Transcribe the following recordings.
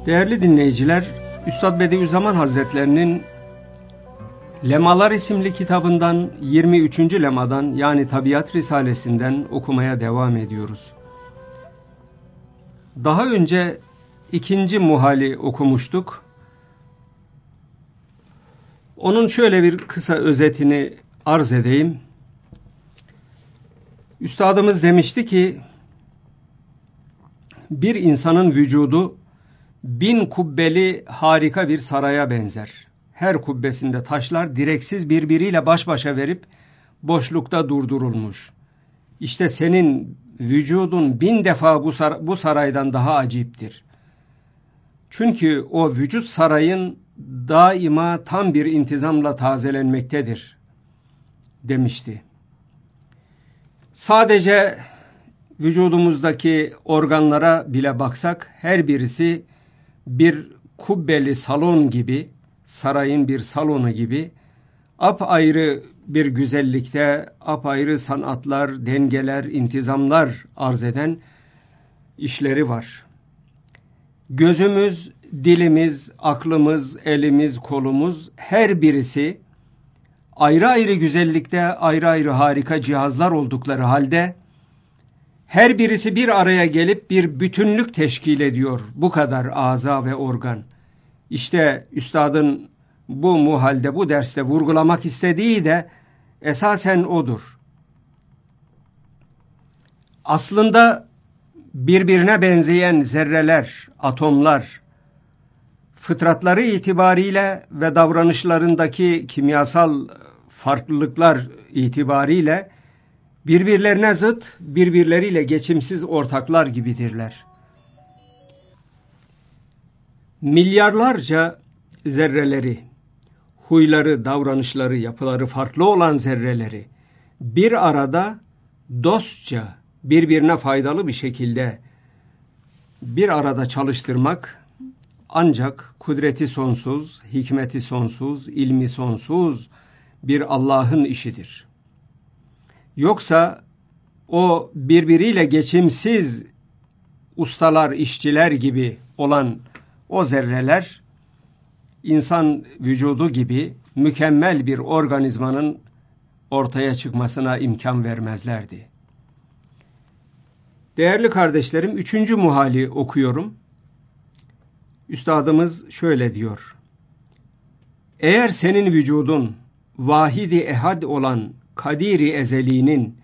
Değerli dinleyiciler, Üstad Bediüzzaman Hazretlerinin Lemalar isimli kitabından 23. lemadan yani Tabiat Risalesinden okumaya devam ediyoruz. Daha önce 2. muhali okumuştuk. Onun şöyle bir kısa özetini arz edeyim. Üstadımız demişti ki, bir insanın vücudu 1000 kubbeli harika bir saraya benzer. Her kubbesinde taşlar direksiz birbiriyle baş başa verip boşlukta durdurulmuş. İşte senin vücudun 1000 defa bu saraydan daha aciptir. Çünkü o vücut sarayın daima tam bir intizamla tazelenmektedir demişti. Sadece vücudumuzdaki organlara bile baksak her birisi bir kubbeli salon gibi, sarayın bir salonu gibi apayrı bir güzellikte, apayrı sanatlar, dengeler, intizamlar arz eden işleri var. Gözümüz, dilimiz, aklımız, elimiz, kolumuz her birisi ayrı ayrı güzellikte, ayrı ayrı harika cihazlar oldukları halde her birisi bir araya gelip bir bütünlük teşkil ediyor. Bu kadar aza ve organ. İşte üstadın bu muhalde, bu derste vurgulamak istediği de esasen odur. Aslında birbirine benzeyen zerreler, atomlar, fıtratları itibariyle ve davranışlarındaki kimyasal farklılıklar itibariyle birbirlerine zıt, birbirleriyle geçimsiz ortaklar gibidirler. Milyarlarca zerreleri, huyları, davranışları, yapıları farklı olan zerreleri bir arada dostça, birbirine faydalı bir şekilde bir arada çalıştırmak ancak kudreti sonsuz, hikmeti sonsuz, ilmi sonsuz bir Allah'ın işidir. Yoksa o birbiriyle geçimsiz ustalar, işçiler gibi olan o zerreler insan vücudu gibi mükemmel bir organizmanın ortaya çıkmasına imkan vermezlerdi. Değerli kardeşlerim, 3. muhali okuyorum. Üstadımız şöyle diyor. Eğer senin vücudun vahidi ehad olan kadiri ezeliğinin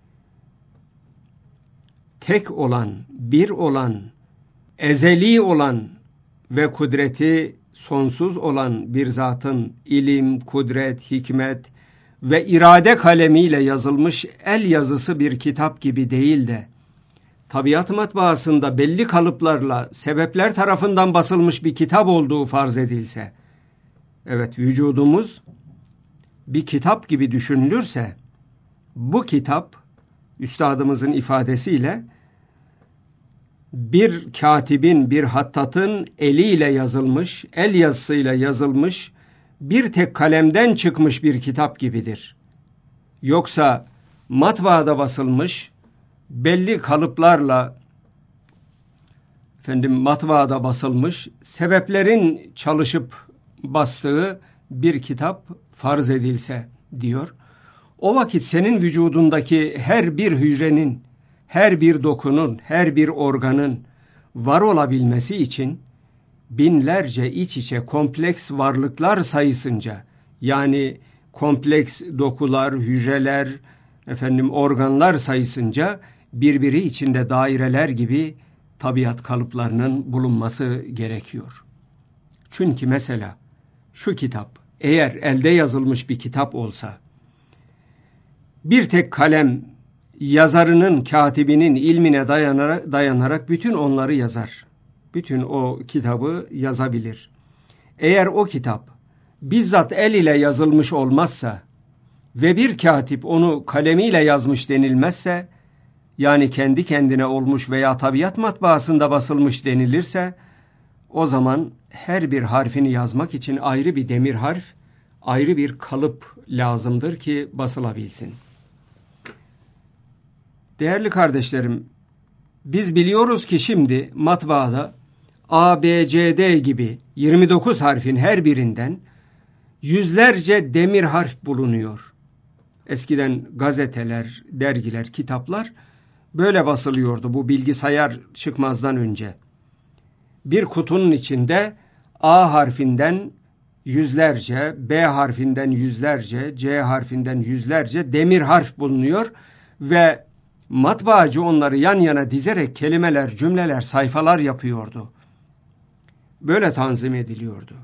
tek olan, bir olan, ezeli olan ve kudreti sonsuz olan bir zatın ilim, kudret, hikmet ve irade kalemiyle yazılmış el yazısı bir kitap gibi değil de tabiat matbaasında belli kalıplarla sebepler tarafından basılmış bir kitap olduğu farz edilse, evet vücudumuz bir kitap gibi düşünülürse, bu kitap üstadımızın ifadesiyle bir katibin, bir hattatın eliyle yazılmış, el yazısıyla yazılmış, bir tek kalemden çıkmış bir kitap gibidir. Yoksa matbaada basılmış, belli kalıplarla matbaada basılmış, sebeplerin çalışıp bastığı bir kitap farz edilse diyor. O vakit senin vücudundaki her bir hücrenin, her bir dokunun, her bir organın var olabilmesi için binlerce iç içe kompleks varlıklar sayısınca, yani kompleks dokular, hücreler, organlar sayısınca birbiri içinde daireler gibi tabiat kalıplarının bulunması gerekiyor. Çünkü mesela şu kitap eğer elde yazılmış bir kitap olsa, bir tek kalem yazarının, katibinin ilmine dayanarak bütün onları yazar. Bütün o kitabı yazabilir. Eğer o kitap bizzat el ile yazılmış olmazsa ve bir katip onu kalemiyle yazmış denilmezse, yani kendi kendine olmuş veya tabiat matbaasında basılmış denilirse, o zaman her bir harfini yazmak için ayrı bir demir harf, ayrı bir kalıp lazımdır ki basılabilsin. Değerli kardeşlerim, biz biliyoruz ki şimdi matbaada A, B, C, D gibi 29 harfin her birinden yüzlerce demir harf bulunuyor. Eskiden gazeteler, dergiler, kitaplar böyle basılıyordu bu bilgisayar çıkmazdan önce. Bir kutunun içinde A harfinden yüzlerce, B harfinden yüzlerce, C harfinden yüzlerce demir harf bulunuyor ve matbaacı onları yan yana dizerek kelimeler, cümleler, sayfalar yapıyordu. Böyle tanzim ediliyordu.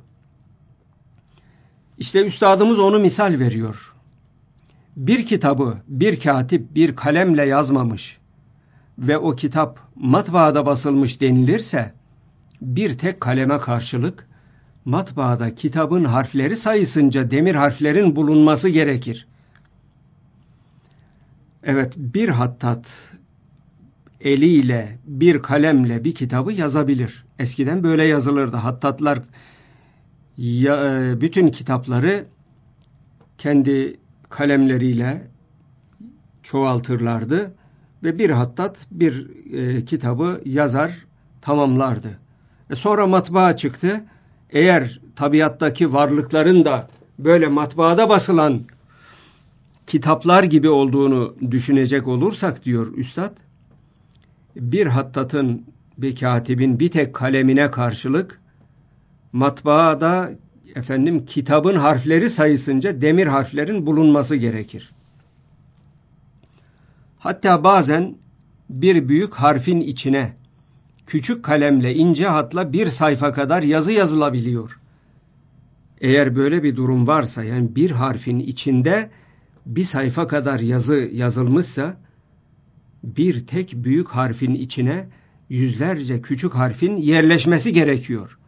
İşte üstadımız onu misal veriyor. Bir kitabı bir katip bir kalemle yazmamış ve o kitap matbaada basılmış denilirse bir tek kaleme karşılık matbaada kitabın harfleri sayısınca demir harflerin bulunması gerekir. Evet, bir hattat eliyle bir kalemle bir kitabı yazabilir. Eskiden böyle yazılırdı. Hattatlar bütün kitapları kendi kalemleriyle çoğaltırlardı ve bir hattat bir kitabı yazar, tamamlardı. Sonra matbaa çıktı. Eğer tabiattaki varlıkların da böyle matbaada basılan kitaplar gibi olduğunu düşünecek olursak diyor üstad, bir hattatın, bir katibin bir tek kalemine karşılık matbaada kitabın harfleri sayısınca demir harflerin bulunması gerekir. Hatta bazen bir büyük harfin içine küçük kalemle ince hatla bir sayfa kadar yazı yazılabiliyor. Eğer böyle bir durum varsa, yani bir harfin içinde bir sayfa kadar yazı yazılmışsa, bir tek büyük harfin içine yüzlerce küçük harfin yerleşmesi gerekiyor.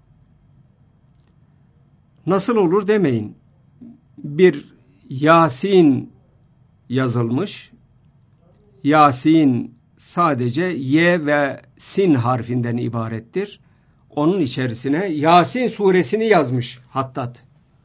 Nasıl olur demeyin. Bir Yasin yazılmış. Yasin sadece Y ve Sin harfinden ibarettir. Onun içerisine Yasin suresini yazmış hattat.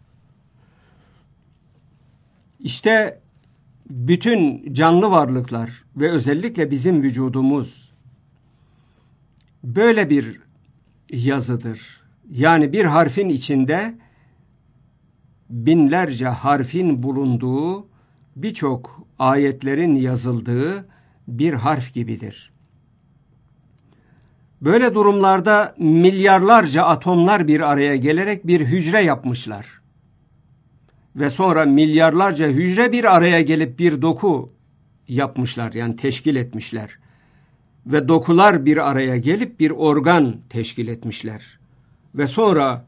İşte bütün canlı varlıklar ve özellikle bizim vücudumuz böyle bir yazıdır. Yani bir harfin içinde binlerce harfin bulunduğu, birçok ayetlerin yazıldığı bir harf gibidir. Böyle durumlarda milyarlarca atomlar bir araya gelerek bir hücre yapmışlar. Ve sonra milyarlarca hücre bir araya gelip bir doku yapmışlar, yani teşkil etmişler. Ve dokular bir araya gelip bir organ teşkil etmişler. Ve sonra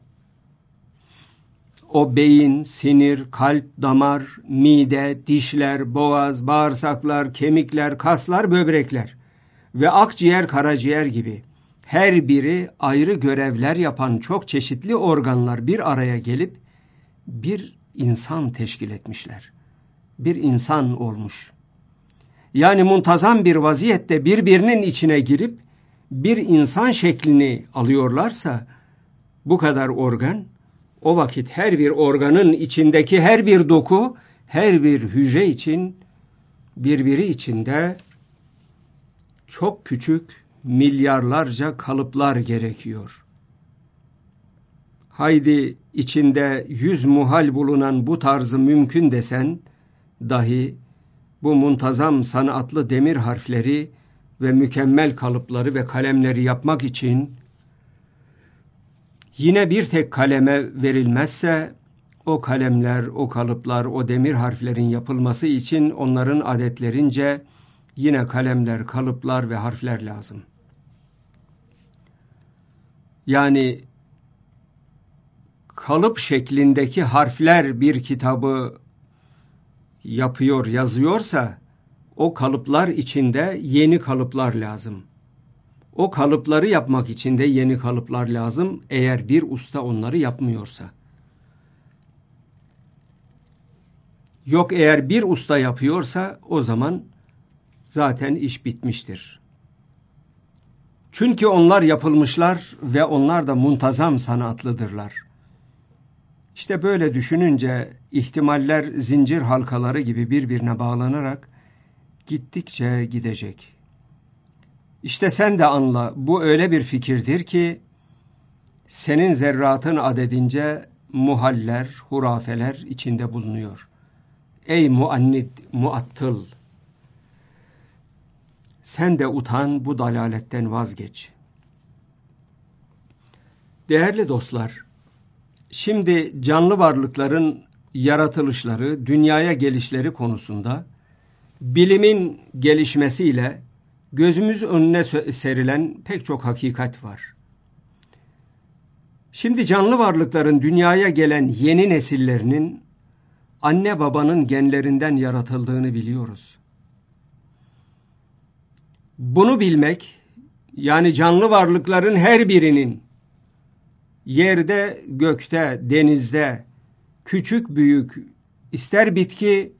o beyin, sinir, kalp, damar, mide, dişler, boğaz, bağırsaklar, kemikler, kaslar, böbrekler ve akciğer, karaciğer gibi her biri ayrı görevler yapan çok çeşitli organlar bir araya gelip bir insan teşkil etmişler. Bir insan olmuş. Yani muntazam bir vaziyette birbirinin içine girip bir insan şeklini alıyorlarsa bu kadar organ, o vakit her bir organın içindeki her bir doku, her bir hücre için birbiri içinde çok küçük milyarlarca kalıplar gerekiyor. Haydi içinde 100 muhal bulunan bu tarzı mümkün desen dahi bu muntazam sanatlı demir harfleri ve mükemmel kalıpları ve kalemleri yapmak için yine bir tek kaleme verilmezse o kalemler, o kalıplar, o demir harflerin yapılması için onların adetlerince yine kalemler, kalıplar ve harfler lazım. Yani kalıp şeklindeki harfler bir kitabı yapıyor, yazıyorsa o kalıplar içinde yeni kalıplar lazım. O kalıpları yapmak için de yeni kalıplar lazım eğer bir usta onları yapmıyorsa. Yok, eğer bir usta yapıyorsa o zaman zaten iş bitmiştir. Çünkü onlar yapılmışlar ve onlar da muntazam sanatlıdırlar. İşte böyle düşününce ihtimaller zincir halkaları gibi birbirine bağlanarak gittikçe gidecek. İşte sen de anla, bu öyle bir fikirdir ki senin zerratın adedince muhaller, hurafeler içinde bulunuyor. Ey muannid, muattıl! Sen de utan, bu dalaletten vazgeç. Değerli dostlar, şimdi canlı varlıkların yaratılışları, dünyaya gelişleri konusunda bilimin gelişmesiyle gözümüz önüne serilen pek çok hakikat var. Şimdi canlı varlıkların dünyaya gelen yeni nesillerinin anne babanın genlerinden yaratıldığını biliyoruz. Bunu bilmek, yani canlı varlıkların her birinin yerde, gökte, denizde, küçük büyük, ister bitki,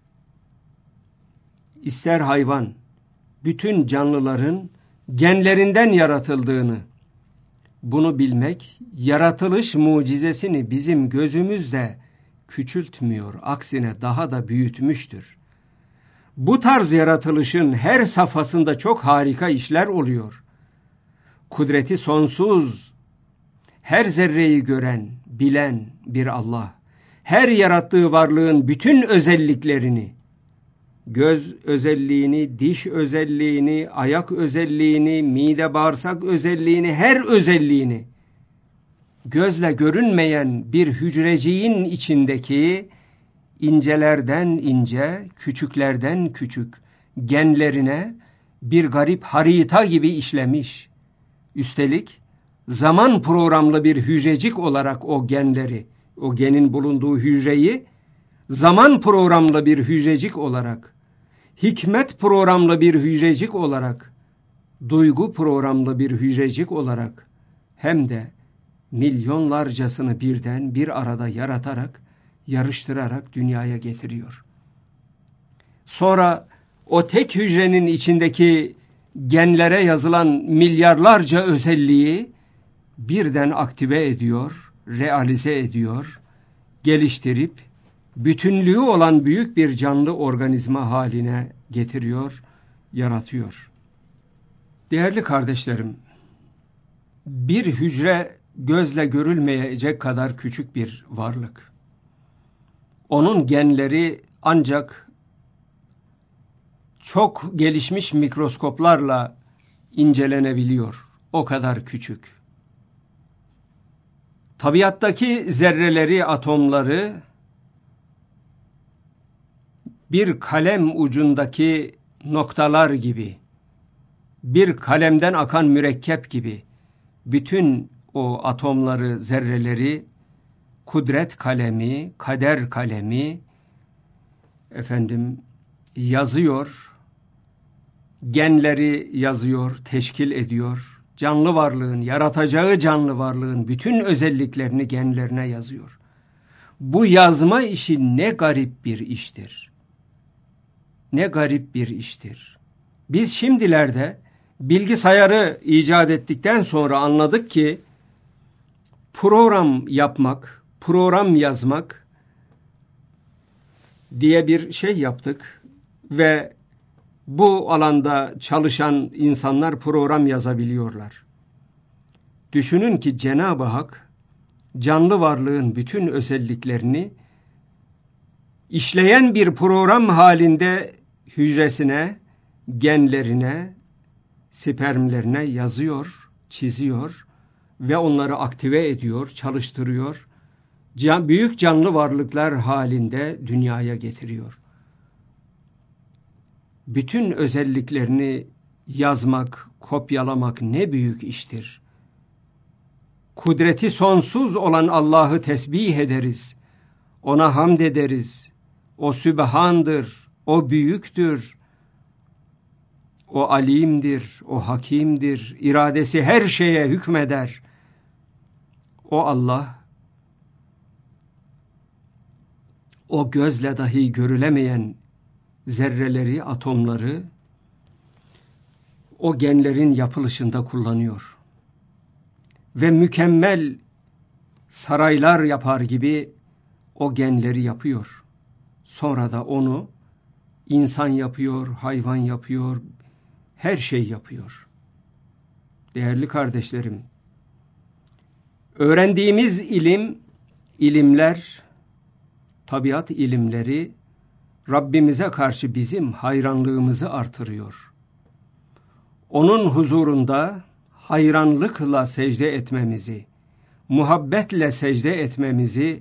ister hayvan, bütün canlıların genlerinden yaratıldığını, bunu bilmek, yaratılış mucizesini bizim gözümüzde küçültmüyor, aksine daha da büyütmüştür. Bu tarz yaratılışın her safhasında çok harika işler oluyor. Kudreti sonsuz, her zerreyi gören, bilen bir Allah, her yarattığı varlığın bütün özelliklerini, göz özelliğini, diş özelliğini, ayak özelliğini, mide bağırsak özelliğini, her özelliğini, gözle görünmeyen bir hücreciğin içindeki incelerden ince, küçüklerden küçük genlerine bir garip harita gibi işlemiş. Üstelik zaman programlı bir hücrecik olarak o genleri, o genin bulunduğu hücreyi zaman programlı bir hücrecik olarak, hikmet programlı bir hücrecik olarak, duygu programlı bir hücrecik olarak, hem de milyonlarcasını birden bir arada yaratarak, yarıştırarak dünyaya getiriyor. Sonra o tek hücrenin içindeki genlere yazılan milyarlarca özelliği birden aktive ediyor, realize ediyor, geliştirip bütünlüğü olan büyük bir canlı organizma haline getiriyor, yaratıyor. Değerli kardeşlerim, bir hücre gözle görülmeyecek kadar küçük bir varlık. Onun genleri ancak çok gelişmiş mikroskoplarla incelenebiliyor. O kadar küçük. Tabiattaki zerreleri, atomları bir kalem ucundaki noktalar gibi, bir kalemden akan mürekkep gibi bütün o atomları, zerreleri kudret kalemi, kader kalemi yazıyor, genleri yazıyor, teşkil ediyor. Canlı varlığın, yaratacağı canlı varlığın bütün özelliklerini genlerine yazıyor. Bu yazma işi ne garip bir iştir. Ne garip bir iştir. Biz şimdilerde bilgisayarı icat ettikten sonra anladık ki program yapmak, program yazmak diye bir şey yaptık ve bu alanda çalışan insanlar program yazabiliyorlar. Düşünün ki Cenab-ı Hak canlı varlığın bütün özelliklerini işleyen bir program halinde hücresine, genlerine, spermlerine yazıyor, çiziyor ve onları aktive ediyor, çalıştırıyor. Büyük canlı varlıklar halinde dünyaya getiriyor. Bütün özelliklerini yazmak, kopyalamak ne büyük iştir. Kudreti sonsuz olan Allah'ı tesbih ederiz. Ona hamd ederiz. O Sübhan'dır, o büyüktür, o alimdir, o hakimdir, iradesi her şeye hükmeder. O Allah, o gözle dahi görülemeyen zerreleri, atomları o genlerin yapılışında kullanıyor. Ve mükemmel saraylar yapar gibi o genleri yapıyor. Sonra da onu insan yapıyor, hayvan yapıyor, her şey yapıyor. Değerli kardeşlerim, Öğrendiğimiz ilimler, tabiat ilimleri Rabbimize karşı bizim hayranlığımızı artırıyor. Onun huzurunda hayranlıkla secde etmemizi, muhabbetle secde etmemizi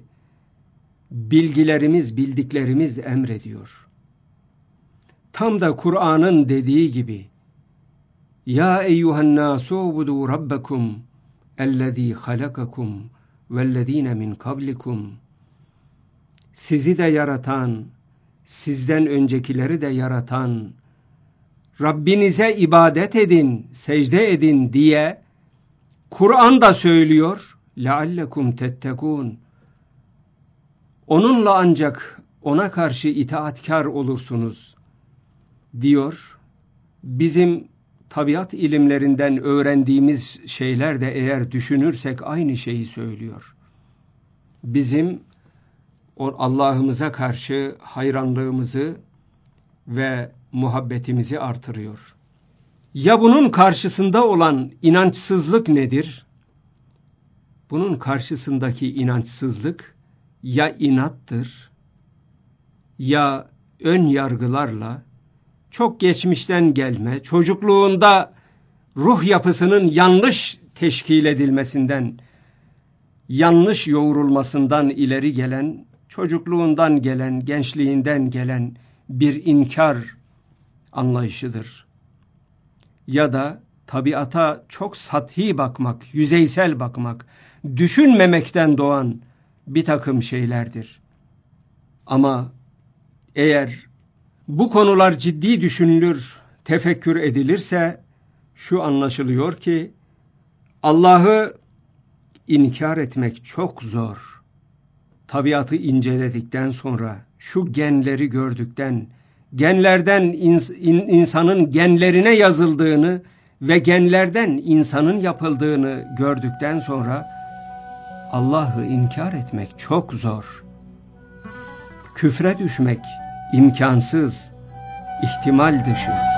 bildiklerimiz emrediyor. Tam da Kur'an'ın dediği gibi: Ya eyyuhen nasu ubudu rabbakum ellezî halakakum vellezîne min kablikum. Sizi de yaratan, sizden öncekileri de yaratan Rabbinize ibadet edin, secde edin diye Kur'an da söylüyor. لَعَلَّكُمْ تَتَّقُونَ. Onunla ancak ona karşı itaatkar olursunuz diyor. Bizim tabiat ilimlerinden öğrendiğimiz şeyler de eğer düşünürsek aynı şeyi söylüyor. Bizim Allah'ımıza karşı hayranlığımızı ve muhabbetimizi artırıyor. Ya bunun karşısında olan inançsızlık nedir? Bunun karşısındaki inançsızlık ya inattır, ya ön yargılarla, çok geçmişten gelme, çocukluğunda ruh yapısının yanlış teşkil edilmesinden, yanlış yoğrulmasından ileri gelen, çocukluğundan gelen, gençliğinden gelen bir inkar anlayışıdır. Ya da tabiata çok sathi bakmak, yüzeysel bakmak, düşünmemekten doğan bir takım şeylerdir. Ama eğer bu konular ciddi düşünülür, tefekkür edilirse şu anlaşılıyor ki Allah'ı inkar etmek çok zor. Tabiatı inceledikten sonra, şu genleri gördükten, genlerden insanın genlerine yazıldığını ve genlerden insanın yapıldığını gördükten sonra Allah'ı inkar etmek çok zor. Küfre düşmek imkansız, ihtimal dışı.